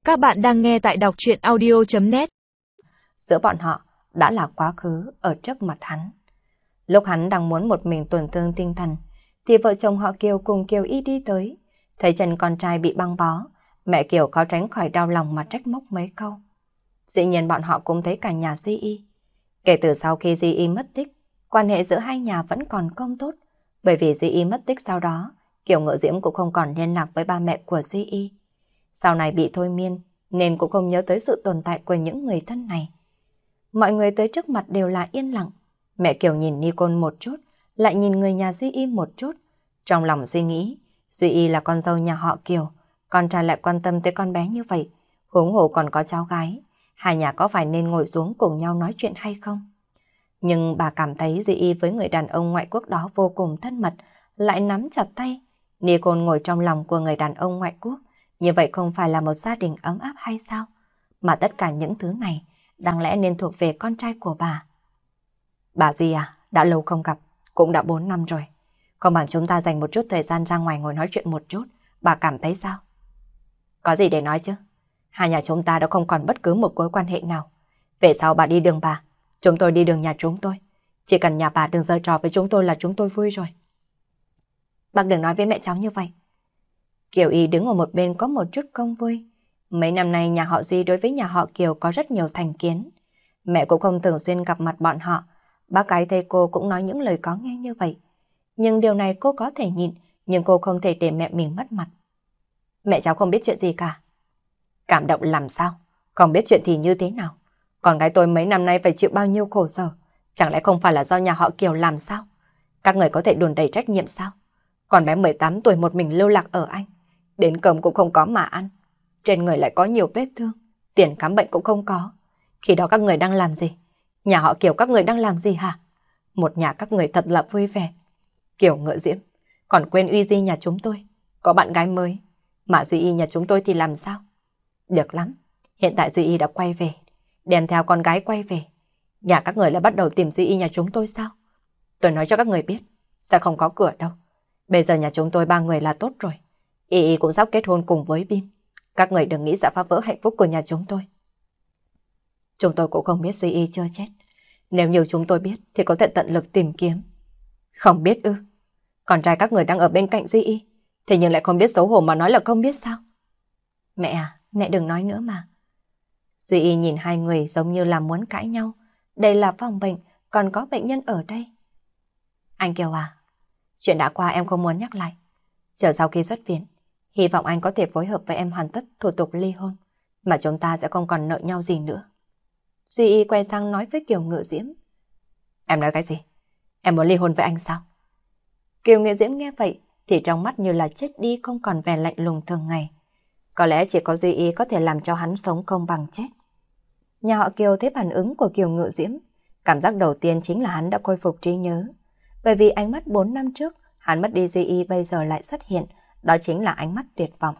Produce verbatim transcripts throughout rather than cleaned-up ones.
Các bạn đang nghe tại đọc truyện audio chấm net. Giữa bọn họ đã là quá khứ ở trước mặt hắn. Lúc hắn đang muốn một mình tổn thương tinh thần, thì vợ chồng họ Kiều cùng Kiều Y đi tới. Thấy chân con trai bị băng bó, mẹ Kiều khó tránh khỏi đau lòng mà trách móc mấy câu. Dĩ nhiên bọn họ cũng thấy cả nhà Duy Y. Kể từ sau khi Duy Y mất tích, quan hệ giữa hai nhà vẫn còn không tốt. Bởi vì Duy Y mất tích sau đó, Kiều Ngự Diễm cũng không còn liên lạc với ba mẹ của Duy Y. Sau này bị thôi miên, nên cũng không nhớ tới sự tồn tại của những người thân này. Mọi người tới trước mặt đều là yên lặng. Mẹ Kiều nhìn Nicole một chút, lại nhìn người nhà Duy Y một chút. Trong lòng suy nghĩ, Duy Y là con dâu nhà họ Kiều, con trai lại quan tâm tới con bé như vậy, huống hồ còn có cháu gái. Hai nhà có phải nên ngồi xuống cùng nhau nói chuyện hay không? Nhưng bà cảm thấy Duy Y với người đàn ông ngoại quốc đó vô cùng thân mật, lại nắm chặt tay. Nicole ngồi trong lòng của người đàn ông ngoại quốc, như vậy không phải là một gia đình ấm áp hay sao? Mà tất cả những thứ này đáng lẽ nên thuộc về con trai của bà. Bà Duy à, đã lâu không gặp, cũng đã bốn năm rồi. Không bằng chúng ta dành một chút thời gian ra ngoài ngồi nói chuyện một chút, bà cảm thấy sao? Có gì để nói chứ? Hai nhà chúng ta đã không còn bất cứ một mối quan hệ nào. Về sau bà đi đường bà, chúng tôi đi đường nhà chúng tôi. Chỉ cần nhà bà đừng giở trò với chúng tôi là chúng tôi vui rồi. Bác đừng nói với mẹ cháu như vậy. Kiều Y đứng ở một bên có một chút không vui. Mấy năm nay nhà họ Duy đối với nhà họ Kiều có rất nhiều thành kiến. Mẹ cũng không thường xuyên gặp mặt bọn họ. Bác gái thầy cô cũng nói những lời có nghe như vậy. Nhưng điều này cô có thể nhịn, nhưng cô không thể để mẹ mình mất mặt. Mẹ cháu không biết chuyện gì cả. Cảm động làm sao? Không biết chuyện thì như thế nào? Con gái tôi mấy năm nay phải chịu bao nhiêu khổ sở. Chẳng lẽ không phải là do nhà họ Kiều làm sao? Các người có thể đùn đẩy trách nhiệm sao? Con bé mười tám tuổi một mình lưu lạc ở Anh. Đến cơm cũng không có mà ăn. Trên người lại có nhiều vết thương. Tiền khám bệnh cũng không có. Khi đó các người đang làm gì? Nhà họ Kiều các người đang làm gì hả? Một nhà các người thật là vui vẻ. Kiều Ngự Diễm, còn quên Uy Di nhà chúng tôi. Có bạn gái mới. Mà Duy Y nhà chúng tôi thì làm sao? Được lắm. Hiện tại Duy Y đã quay về. Đem theo con gái quay về. Nhà các người lại bắt đầu tìm Duy Y nhà chúng tôi sao? Tôi nói cho các người biết. Sẽ không có cửa đâu. Bây giờ nhà chúng tôi ba người là tốt rồi. Y Y cũng sắp kết hôn cùng với Bin. Các người đừng nghĩ sẽ phá vỡ hạnh phúc của nhà chúng tôi. Chúng tôi cũng không biết Duy Y chưa chết. Nếu như chúng tôi biết thì có thể tận lực tìm kiếm. Không biết ư? Con trai các người đang ở bên cạnh Duy Y, thế nhưng lại không biết xấu hổ mà nói là không biết sao? Mẹ à, mẹ đừng nói nữa mà. Duy Y nhìn hai người giống như là muốn cãi nhau. Đây là phòng bệnh, còn có bệnh nhân ở đây. Anh Kiều à, chuyện đã qua em không muốn nhắc lại. Chờ sau khi xuất viện, hy vọng anh có thể phối hợp với em hoàn tất thủ tục ly hôn, mà chúng ta sẽ không còn nợ nhau gì nữa. Duy Y quay sang nói với Kiều Ngự Diễm. Em nói cái gì? Em muốn ly hôn với anh sao? Kiều Ngự Diễm nghe vậy thì trong mắt như là chết đi, không còn vẻ lạnh lùng thường ngày. Có lẽ chỉ có Duy Y có thể làm cho hắn sống không bằng chết. Nhà họ Kiều thấy phản ứng của Kiều Ngự Diễm, cảm giác đầu tiên chính là hắn đã khôi phục trí nhớ. Bởi vì ánh mắt bốn năm trước hắn mất đi Duy Y bây giờ lại xuất hiện, đó chính là ánh mắt tuyệt vọng.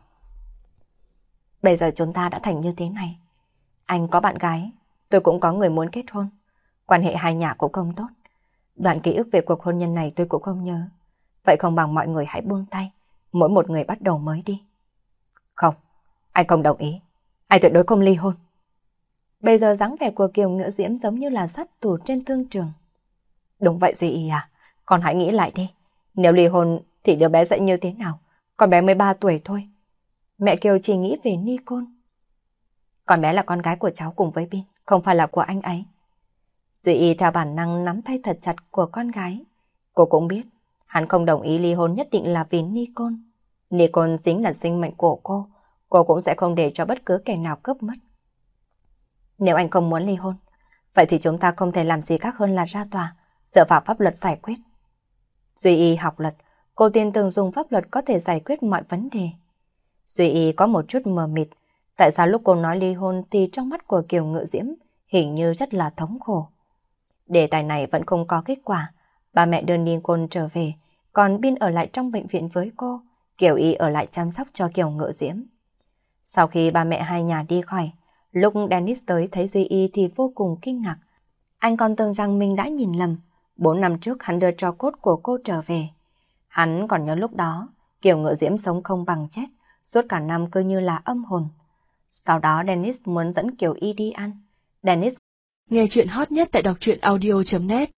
Bây giờ chúng ta đã thành như thế này. Anh có bạn gái, tôi cũng có người muốn kết hôn. Quan hệ hai nhà cũng không tốt. Đoạn ký ức về cuộc hôn nhân này tôi cũng không nhớ. Vậy không bằng mọi người hãy buông tay, mỗi một người bắt đầu mới đi. Không, anh không đồng ý. Anh tuyệt đối không ly hôn. Bây giờ dáng vẻ của Kiều Ngự Diễm giống như là sát thủ trên thương trường. Đúng vậy Duy Y à, con hãy nghĩ lại đi. Nếu ly hôn thì đứa bé sẽ như thế nào? Con bé mới ba tuổi thôi. Mẹ Kiều chỉ nghĩ về Nicole. Con bé là con gái của cháu cùng với Bin, không phải là của anh ấy. Duy Y theo bản năng nắm tay thật chặt của con gái. Cô cũng biết, hắn không đồng ý ly hôn nhất định là vì Nicole. Nicole chính là sinh mệnh của cô, cô cũng sẽ không để cho bất cứ kẻ nào cướp mất. Nếu anh không muốn ly hôn, vậy thì chúng ta không thể làm gì khác hơn là ra tòa, dựa vào pháp luật giải quyết. Duy Y học luật, cô tin tưởng dùng pháp luật có thể giải quyết mọi vấn đề. Duy Y có một chút mờ mịt, tại sao lúc cô nói ly hôn thì trong mắt của Kiều Ngự Diễm hình như rất là thống khổ. Đề tài này vẫn không có kết quả, ba mẹ đưa Nicole trở về, còn Bin ở lại trong bệnh viện với cô, Kiều Y ở lại chăm sóc cho Kiều Ngự Diễm. Sau khi ba mẹ hai nhà đi khỏi, lúc Dennis tới thấy Duy Y thì vô cùng kinh ngạc. Anh còn tưởng rằng mình đã nhìn lầm. Bốn năm trước hắn đưa tro cốt của cô trở về. Hắn còn nhớ lúc đó, Kiều Ngự Diễm sống không bằng chết, suốt cả năm cứ như là âm hồn. Sau đó Dennis muốn dẫn Kiều Y đi ăn. Dennis Nghe chuyện hot nhất tại đọc truyện audio chấm net